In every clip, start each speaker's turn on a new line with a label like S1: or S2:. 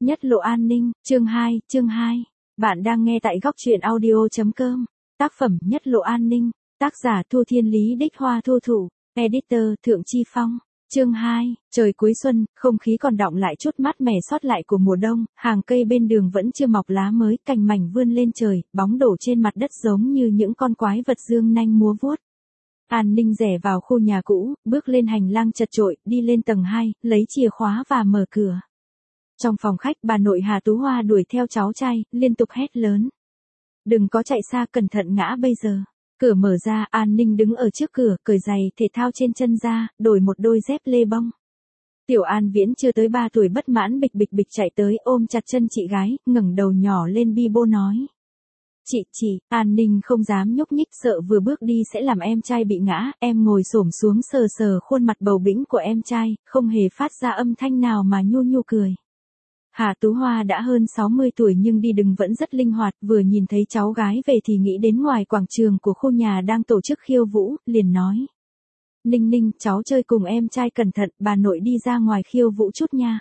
S1: Nhất lộ an ninh, chương 2. Bạn đang nghe tại góc truyện audio.com. Tác phẩm Nhất lộ an ninh, tác giả Thu Thiên Lý Đích Hoa Thu Thủ, editor Thượng Chi Phong. Chương 2, trời cuối xuân, không khí còn đọng lại chút mát mẻ sót lại của mùa đông, hàng cây bên đường vẫn chưa mọc lá mới, cành mảnh vươn lên trời, bóng đổ trên mặt đất giống như những con quái vật dương nanh múa vuốt. An Ninh rẽ vào khu nhà cũ, bước lên hành lang chật chội, đi lên tầng 2, lấy chìa khóa và mở cửa. Trong phòng khách, bà nội Hà Tú Hoa đuổi theo cháu trai, liên tục hét lớn. Đừng có chạy xa, cẩn thận ngã bây giờ. Cửa mở ra, An Ninh đứng ở trước cửa, cởi giày thể thao trên chân ra, đổi một đôi dép lê bông. Tiểu An Viễn chưa tới 3 tuổi bất mãn bịch bịch chạy tới ôm chặt chân chị gái, ngẩng đầu nhỏ lên bi bô nói. Chị, An Ninh không dám nhúc nhích, sợ vừa bước đi sẽ làm em trai bị ngã, em ngồi xổm xuống sờ sờ khuôn mặt bầu bĩnh của em trai, không hề phát ra âm thanh nào mà nhu nhu cười. Hà Tú Hoa đã hơn 60 tuổi nhưng đi đứng vẫn rất linh hoạt, vừa nhìn thấy cháu gái về thì nghĩ đến ngoài quảng trường của khu nhà đang tổ chức khiêu vũ, liền nói. Ninh, cháu chơi cùng em trai cẩn thận, bà nội đi ra ngoài khiêu vũ chút nha.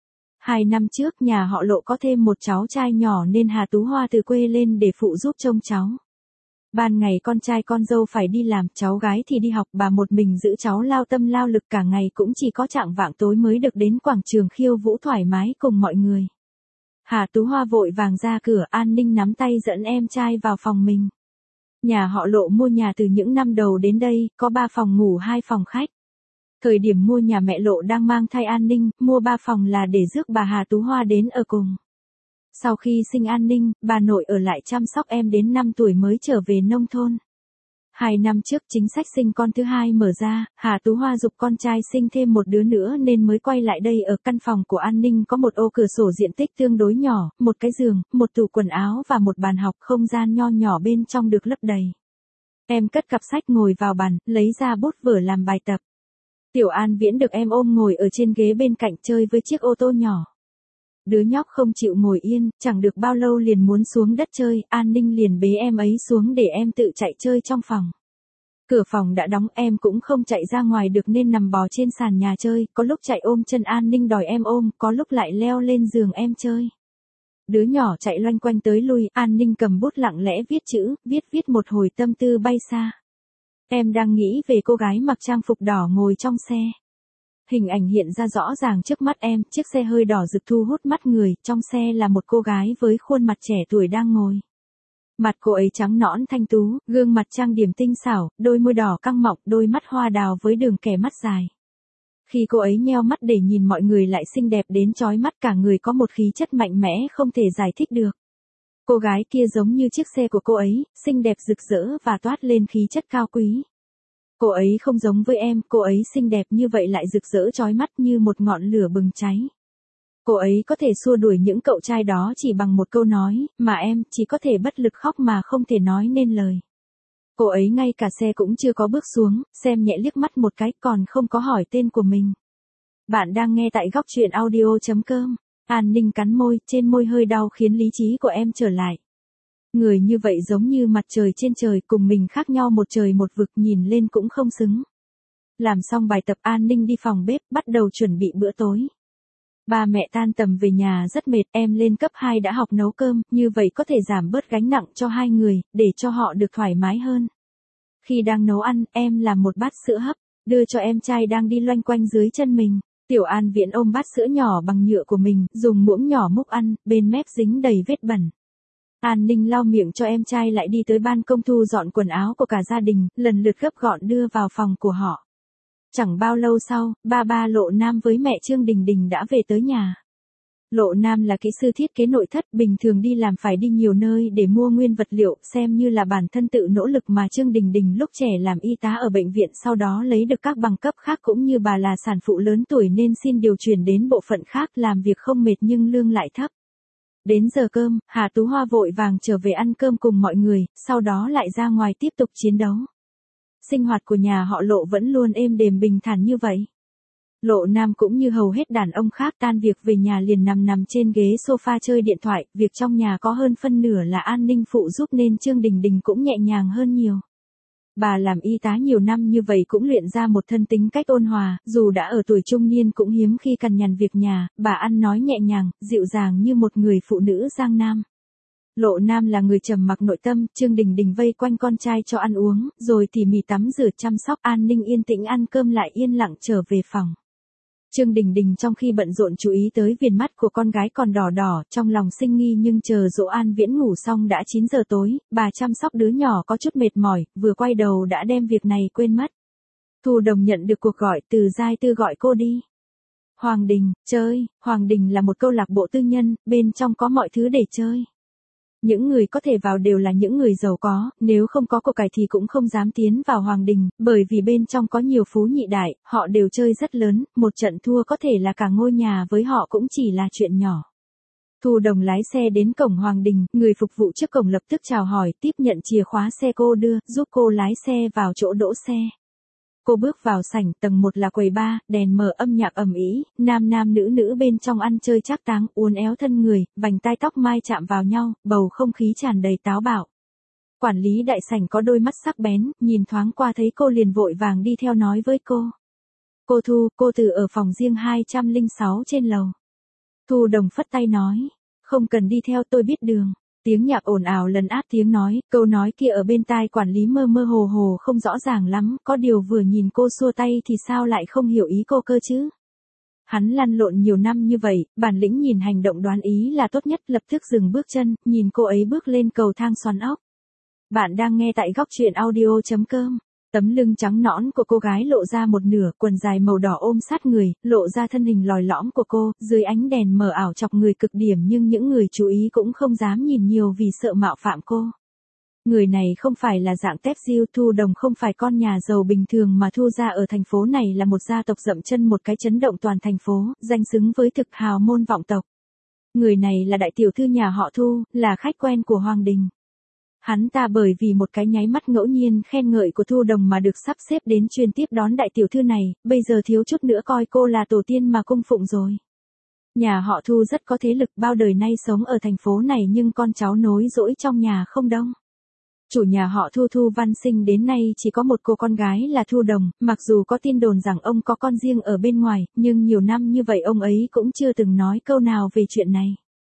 S1: 2 năm trước nhà họ Lộ có thêm một cháu trai nhỏ nên Hà Tú Hoa từ quê lên để phụ giúp trông cháu. Ban ngày con trai con dâu phải đi làm, cháu gái thì đi học, bà một mình giữ cháu lao tâm lao lực cả ngày, cũng chỉ có chạng vạng tối mới được đến quảng trường khiêu vũ thoải mái cùng mọi người. Hà Tú Hoa vội vàng ra cửa, An Ninh nắm tay dẫn em trai vào phòng mình. Nhà họ Lộ mua nhà từ những năm đầu đến đây, có 3 phòng ngủ 2 phòng khách. Thời điểm mua nhà mẹ Lộ đang mang thai An Ninh, mua 3 phòng là để rước bà Hà Tú Hoa đến ở cùng. Sau khi sinh An Ninh, bà nội ở lại chăm sóc em đến 5 tuổi mới trở về nông thôn. 2 năm trước chính sách sinh con thứ 2 mở ra, Hà Tú Hoa giục con trai sinh thêm một đứa nữa nên mới quay lại đây. Ở căn phòng của An Ninh có một ô cửa sổ diện tích tương đối nhỏ, một cái giường, một tủ quần áo và một bàn học, không gian nho nhỏ bên trong được lấp đầy. Em cất cặp sách ngồi vào bàn, lấy ra bút vở làm bài tập. Tiểu An Viễn được em ôm ngồi ở trên ghế bên cạnh chơi với chiếc ô tô nhỏ. Đứa nhóc không chịu ngồi yên, chẳng được bao lâu liền muốn xuống đất chơi, An Ninh liền bế em ấy xuống để em tự chạy chơi trong phòng. Cửa phòng đã đóng, em cũng không chạy ra ngoài được nên nằm bò trên sàn nhà chơi, có lúc chạy ôm chân An Ninh đòi em ôm, có lúc lại leo lên giường em chơi. Đứa nhỏ chạy loanh quanh tới lui, An Ninh cầm bút lặng lẽ viết chữ, viết một hồi tâm tư bay xa. Em đang nghĩ về cô gái mặc trang phục đỏ ngồi trong xe. Hình ảnh hiện ra rõ ràng trước mắt em, chiếc xe hơi đỏ rực thu hút mắt người, trong xe là một cô gái với khuôn mặt trẻ tuổi đang ngồi. Mặt cô ấy trắng nõn thanh tú, gương mặt trang điểm tinh xảo, đôi môi đỏ căng mọng, đôi mắt hoa đào với đường kẻ mắt dài. Khi cô ấy nheo mắt để nhìn mọi người lại xinh đẹp đến chói mắt, cả người có một khí chất mạnh mẽ không thể giải thích được. Cô gái kia giống như chiếc xe của cô ấy, xinh đẹp rực rỡ và toát lên khí chất cao quý. Cô ấy không giống với em, cô ấy xinh đẹp như vậy lại rực rỡ chói mắt như một ngọn lửa bừng cháy. Cô ấy có thể xua đuổi những cậu trai đó chỉ bằng một câu nói, mà em chỉ có thể bất lực khóc mà không thể nói nên lời. Cô ấy ngay cả xe cũng chưa có bước xuống, xem nhẹ liếc mắt một cái còn không có hỏi tên của mình. Bạn đang nghe tại góc truyện audio.com. An Ninh cắn môi, trên môi hơi đau khiến lý trí của em trở lại. Người như vậy giống như mặt trời trên trời, cùng mình khác nhau một trời một vực, nhìn lên cũng không xứng. Làm xong bài tập, An Ninh đi phòng bếp, bắt đầu chuẩn bị bữa tối. Ba mẹ tan tầm về nhà rất mệt, em lên cấp 2 đã học nấu cơm, như vậy có thể giảm bớt gánh nặng cho 2 người, để cho họ được thoải mái hơn. Khi đang nấu ăn, em làm một bát sữa hấp, đưa cho em trai đang đi loanh quanh dưới chân mình. Tiểu An Viễn ôm bát sữa nhỏ bằng nhựa của mình, dùng muỗng nhỏ múc ăn, bên mép dính đầy vết bẩn. An Ninh lau miệng cho em trai lại đi tới ban công thu dọn quần áo của cả gia đình, lần lượt gấp gọn đưa vào phòng của họ. Chẳng bao lâu sau, ba Lộ Nam với mẹ Trương Đình Đình đã về tới nhà. Lộ Nam là kỹ sư thiết kế nội thất, bình thường đi làm phải đi nhiều nơi để mua nguyên vật liệu, xem như là bản thân tự nỗ lực, mà Trương Đình Đình lúc trẻ làm y tá ở bệnh viện, sau đó lấy được các bằng cấp khác, cũng như bà là sản phụ lớn tuổi nên xin điều chuyển đến bộ phận khác, làm việc không mệt nhưng lương lại thấp. Đến giờ cơm, Hà Tú Hoa vội vàng trở về ăn cơm cùng mọi người, sau đó lại ra ngoài tiếp tục chiến đấu. Sinh hoạt của nhà họ Lộ vẫn luôn êm đềm bình thản như vậy. Lộ Nam cũng như hầu hết đàn ông khác, tan việc về nhà liền nằm trên ghế sofa chơi điện thoại, việc trong nhà có hơn phân nửa là An Ninh phụ giúp nên Trương Đình Đình cũng nhẹ nhàng hơn nhiều. Bà làm y tá nhiều năm như vậy cũng luyện ra một thân tính cách ôn hòa, dù đã ở tuổi trung niên cũng hiếm khi cằn nhằn việc nhà, bà ăn nói nhẹ nhàng, dịu dàng như một người phụ nữ Giang Nam. Lộ Nam là người trầm mặc nội tâm, Trương Đình Đình vây quanh con trai cho ăn uống, rồi tỉ mỉ tắm rửa chăm sóc, An Ninh yên tĩnh ăn cơm lại yên lặng trở về phòng. Trương Đình Đình trong khi bận rộn chú ý tới viền mắt của con gái còn đỏ đỏ, trong lòng sinh nghi nhưng chờ dỗ An Viễn ngủ xong đã 9 giờ tối, bà chăm sóc đứa nhỏ có chút mệt mỏi, vừa quay đầu đã đem việc này quên mất. Thu Đồng nhận được cuộc gọi, Từ Giai Tư gọi cô đi. Hoàng Đình, chơi, Hoàng Đình là một câu lạc bộ tư nhân, bên trong có mọi thứ để chơi. Những người có thể vào đều là những người giàu có, nếu không có của cải thì cũng không dám tiến vào Hoàng Đình, bởi vì bên trong có nhiều phú nhị đại, họ đều chơi rất lớn, một trận thua có thể là cả ngôi nhà với họ cũng chỉ là chuyện nhỏ. Thu Đồng lái xe đến cổng Hoàng Đình, người phục vụ trước cổng lập tức chào hỏi, tiếp nhận chìa khóa xe cô đưa, giúp cô lái xe vào chỗ đỗ xe. Cô bước vào sảnh, tầng 1 là quầy bar, đèn mờ âm nhạc ầm ĩ, nam nam nữ nữ bên trong ăn chơi trác táng, uốn éo thân người, vành tai tóc mai chạm vào nhau, bầu không khí tràn đầy táo bạo. Quản lý đại sảnh có đôi mắt sắc bén, nhìn thoáng qua thấy cô liền vội vàng đi theo nói với cô. Cô Thu, cô Từ ở phòng riêng 206 trên lầu. Thu Đồng phất tay nói, không cần đi theo, tôi biết đường. Tiếng nhạc ồn ào lấn át tiếng nói, câu nói kia ở bên tai quản lý mơ mơ hồ hồ không rõ ràng lắm, có điều vừa nhìn cô xua tay thì sao lại không hiểu ý cô cơ chứ. Hắn lăn lộn nhiều năm như vậy, bản lĩnh nhìn hành động đoán ý là tốt nhất, lập tức dừng bước chân, nhìn cô ấy bước lên cầu thang xoắn ốc. Bạn đang nghe tại góc truyện audio.com. Tấm lưng trắng nõn của cô gái lộ ra một nửa, quần dài màu đỏ ôm sát người, lộ ra thân hình lòi lõm của cô, dưới ánh đèn mờ ảo chọc người cực điểm nhưng những người chú ý cũng không dám nhìn nhiều vì sợ mạo phạm cô. Người này không phải là dạng tép diêu, Thu Đồng không phải con nhà giàu bình thường mà Thu gia ở thành phố này là một gia tộc dậm chân một cái chấn động toàn thành phố, danh xứng với thực hào môn vọng tộc. Người này là đại tiểu thư nhà họ Thu, là khách quen của Hoàng Đình. Hắn ta bởi vì một cái nháy mắt ngẫu nhiên khen ngợi của Thu Đồng mà được sắp xếp đến chuyên tiếp đón đại tiểu thư này, bây giờ thiếu chút nữa coi cô là tổ tiên mà cung phụng rồi. Nhà họ Thu rất có thế lực, bao đời nay sống ở thành phố này nhưng con cháu nối dõi trong nhà không đông. Chủ nhà họ Thu Thu Văn Sinh đến nay chỉ có một cô con gái là Thu Đồng, mặc dù có tin đồn rằng ông có con riêng ở bên ngoài, nhưng nhiều năm như vậy ông ấy cũng chưa từng nói câu nào về chuyện này.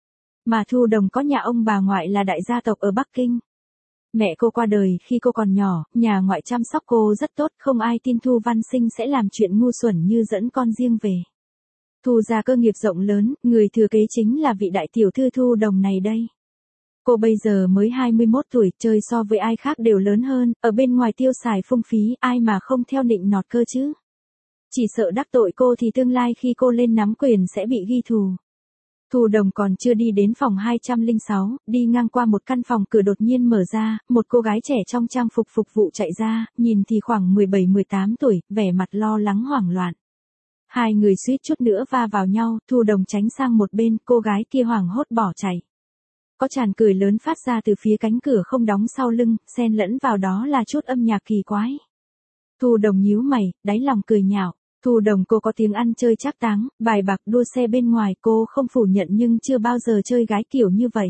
S1: Mà Thu Đồng có nhà ông bà ngoại là đại gia tộc ở Bắc Kinh. Mẹ cô qua đời khi cô còn nhỏ, nhà ngoại chăm sóc cô rất tốt, không ai tin Thu Văn Sinh sẽ làm chuyện ngu xuẩn như dẫn con riêng về. Thu gia cơ nghiệp rộng lớn, người thừa kế chính là vị đại tiểu thư Thu Đồng này đây. Cô bây giờ mới 21 tuổi, chơi so với ai khác đều lớn hơn, ở bên ngoài tiêu xài phung phí, ai mà không theo nịnh nọt cơ chứ. Chỉ sợ đắc tội cô thì tương lai khi cô lên nắm quyền sẽ bị ghi thù. Thu Đồng còn chưa đi đến phòng 206, đi ngang qua một căn phòng, cửa đột nhiên mở ra, một cô gái trẻ trong trang phục phục vụ chạy ra, nhìn thì khoảng 17-18 tuổi, vẻ mặt lo lắng hoảng loạn. Hai người suýt chút nữa va vào nhau, Thu Đồng tránh sang một bên, cô gái kia hoảng hốt bỏ chạy. Có tràn cười lớn phát ra từ phía cánh cửa không đóng sau lưng, xen lẫn vào đó là chút âm nhạc kỳ quái. Thu Đồng nhíu mày, đáy lòng cười nhạo. Thu Đồng cô có tiếng ăn chơi trác táng, bài bạc đua xe bên ngoài, cô không phủ nhận nhưng chưa bao giờ chơi gái kiểu như vậy.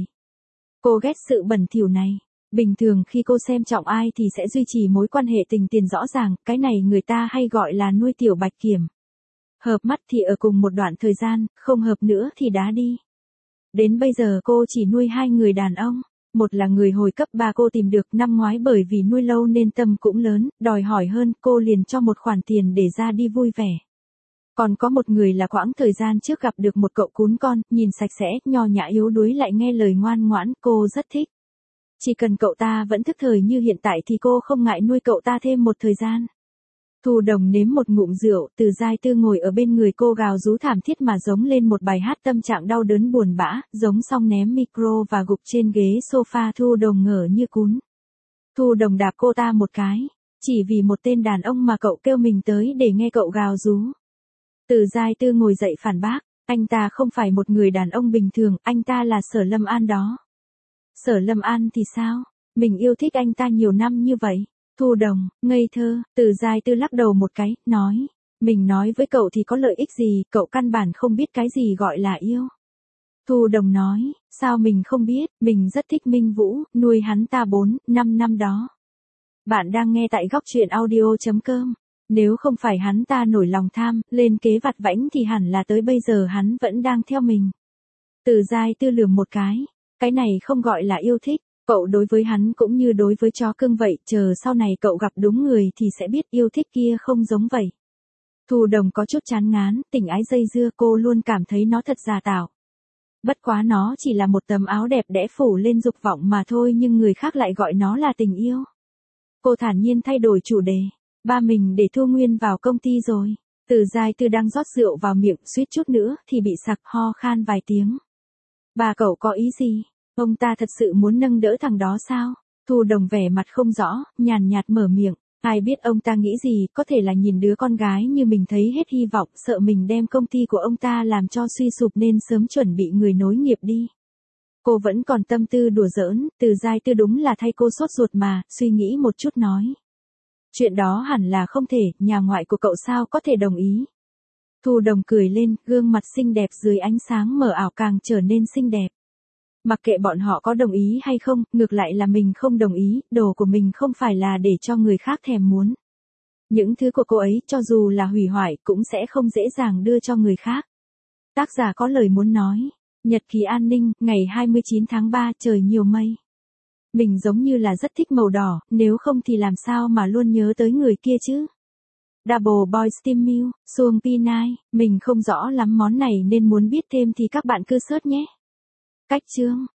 S1: Cô ghét sự bẩn thỉu này. Bình thường khi cô xem trọng ai thì sẽ duy trì mối quan hệ tình tiền rõ ràng, cái này người ta hay gọi là nuôi tiểu bạch kiểm. Hợp mắt thì ở cùng một đoạn thời gian, không hợp nữa thì đá đi. Đến bây giờ cô chỉ nuôi hai người đàn ông. Một là người hồi cấp 3 cô tìm được năm ngoái, bởi vì nuôi lâu nên tâm cũng lớn, đòi hỏi hơn, cô liền cho một khoản tiền để ra đi vui vẻ. Còn có một người là quãng thời gian trước gặp được một cậu cún con, nhìn sạch sẽ, nho nhã yếu đuối lại nghe lời ngoan ngoãn, cô rất thích. Chỉ cần cậu ta vẫn thức thời như hiện tại thì cô không ngại nuôi cậu ta thêm một thời gian. Thu Đồng nếm một ngụm rượu, Từ Giai Tư ngồi ở bên người cô gào rú thảm thiết mà giống lên một bài hát tâm trạng đau đớn buồn bã, giống xong ném micro và gục trên ghế sofa. Thu Đồng ngỡ như cún. Thu Đồng đạp cô ta một cái, chỉ vì một tên đàn ông mà cậu kêu mình tới để nghe cậu gào rú. Từ Giai Tư ngồi dậy phản bác, anh ta không phải một người đàn ông bình thường, anh ta là Sở Lâm An đó. Sở Lâm An thì sao? Mình yêu thích anh ta nhiều năm như vậy. Thu Đồng, ngây thơ, Từ Giai Tư lắc đầu một cái, nói, mình nói với cậu thì có lợi ích gì, cậu căn bản không biết cái gì gọi là yêu. Thu Đồng nói, sao mình không biết, mình rất thích Minh Vũ, nuôi hắn ta 4-5 năm đó. Bạn đang nghe tại góc chuyện audio.com. Nếu không phải hắn ta nổi lòng tham, lên kế vặt vãnh thì hẳn là tới bây giờ hắn vẫn đang theo mình. Từ Giai Tư lườm một cái này không gọi là yêu thích, cậu đối với hắn cũng như đối với chó cưng vậy, chờ sau này cậu gặp đúng người thì sẽ biết yêu thích kia không giống vậy. Thu Đồng có chút chán ngán, tình ái dây dưa, cô luôn cảm thấy nó thật giả tạo. Bất quá nó chỉ là một tấm áo đẹp đẽ phủ lên dục vọng mà thôi, nhưng người khác lại gọi nó là tình yêu. Cô thản nhiên thay đổi chủ đề. Ba mình để Thu Nguyên vào công ty rồi. Từ Giai Tư đang rót rượu vào miệng, suýt chút nữa thì bị sặc ho khan vài tiếng. Bà cậu có ý gì? Ông ta thật sự muốn nâng đỡ thằng đó sao? Thu Đồng vẻ mặt không rõ, nhàn nhạt mở miệng. Ai biết ông ta nghĩ gì, có thể là nhìn đứa con gái như mình thấy hết hy vọng, sợ mình đem công ty của ông ta làm cho suy sụp nên sớm chuẩn bị người nối nghiệp đi. Cô vẫn còn tâm tư đùa giỡn, Từ Giai Tư đúng là thay cô sốt ruột mà, suy nghĩ một chút nói. Chuyện đó hẳn là không thể, nhà ngoại của cậu sao có thể đồng ý. Thu Đồng cười lên, gương mặt xinh đẹp dưới ánh sáng mờ ảo càng trở nên xinh đẹp. Mặc kệ bọn họ có đồng ý hay không, ngược lại là mình không đồng ý, đồ của mình không phải là để cho người khác thèm muốn. Những thứ của cô ấy, cho dù là hủy hoại, cũng sẽ không dễ dàng đưa cho người khác. Tác giả có lời muốn nói. Nhật ký An Ninh, ngày 29 tháng 3, trời nhiều mây. Mình giống như là rất thích màu đỏ, nếu không thì làm sao mà luôn nhớ tới người kia chứ. Double Boy Steam Meal, Suông Pinai, mình không rõ lắm món này nên muốn biết thêm thì các bạn cứ search nhé. Cách chương.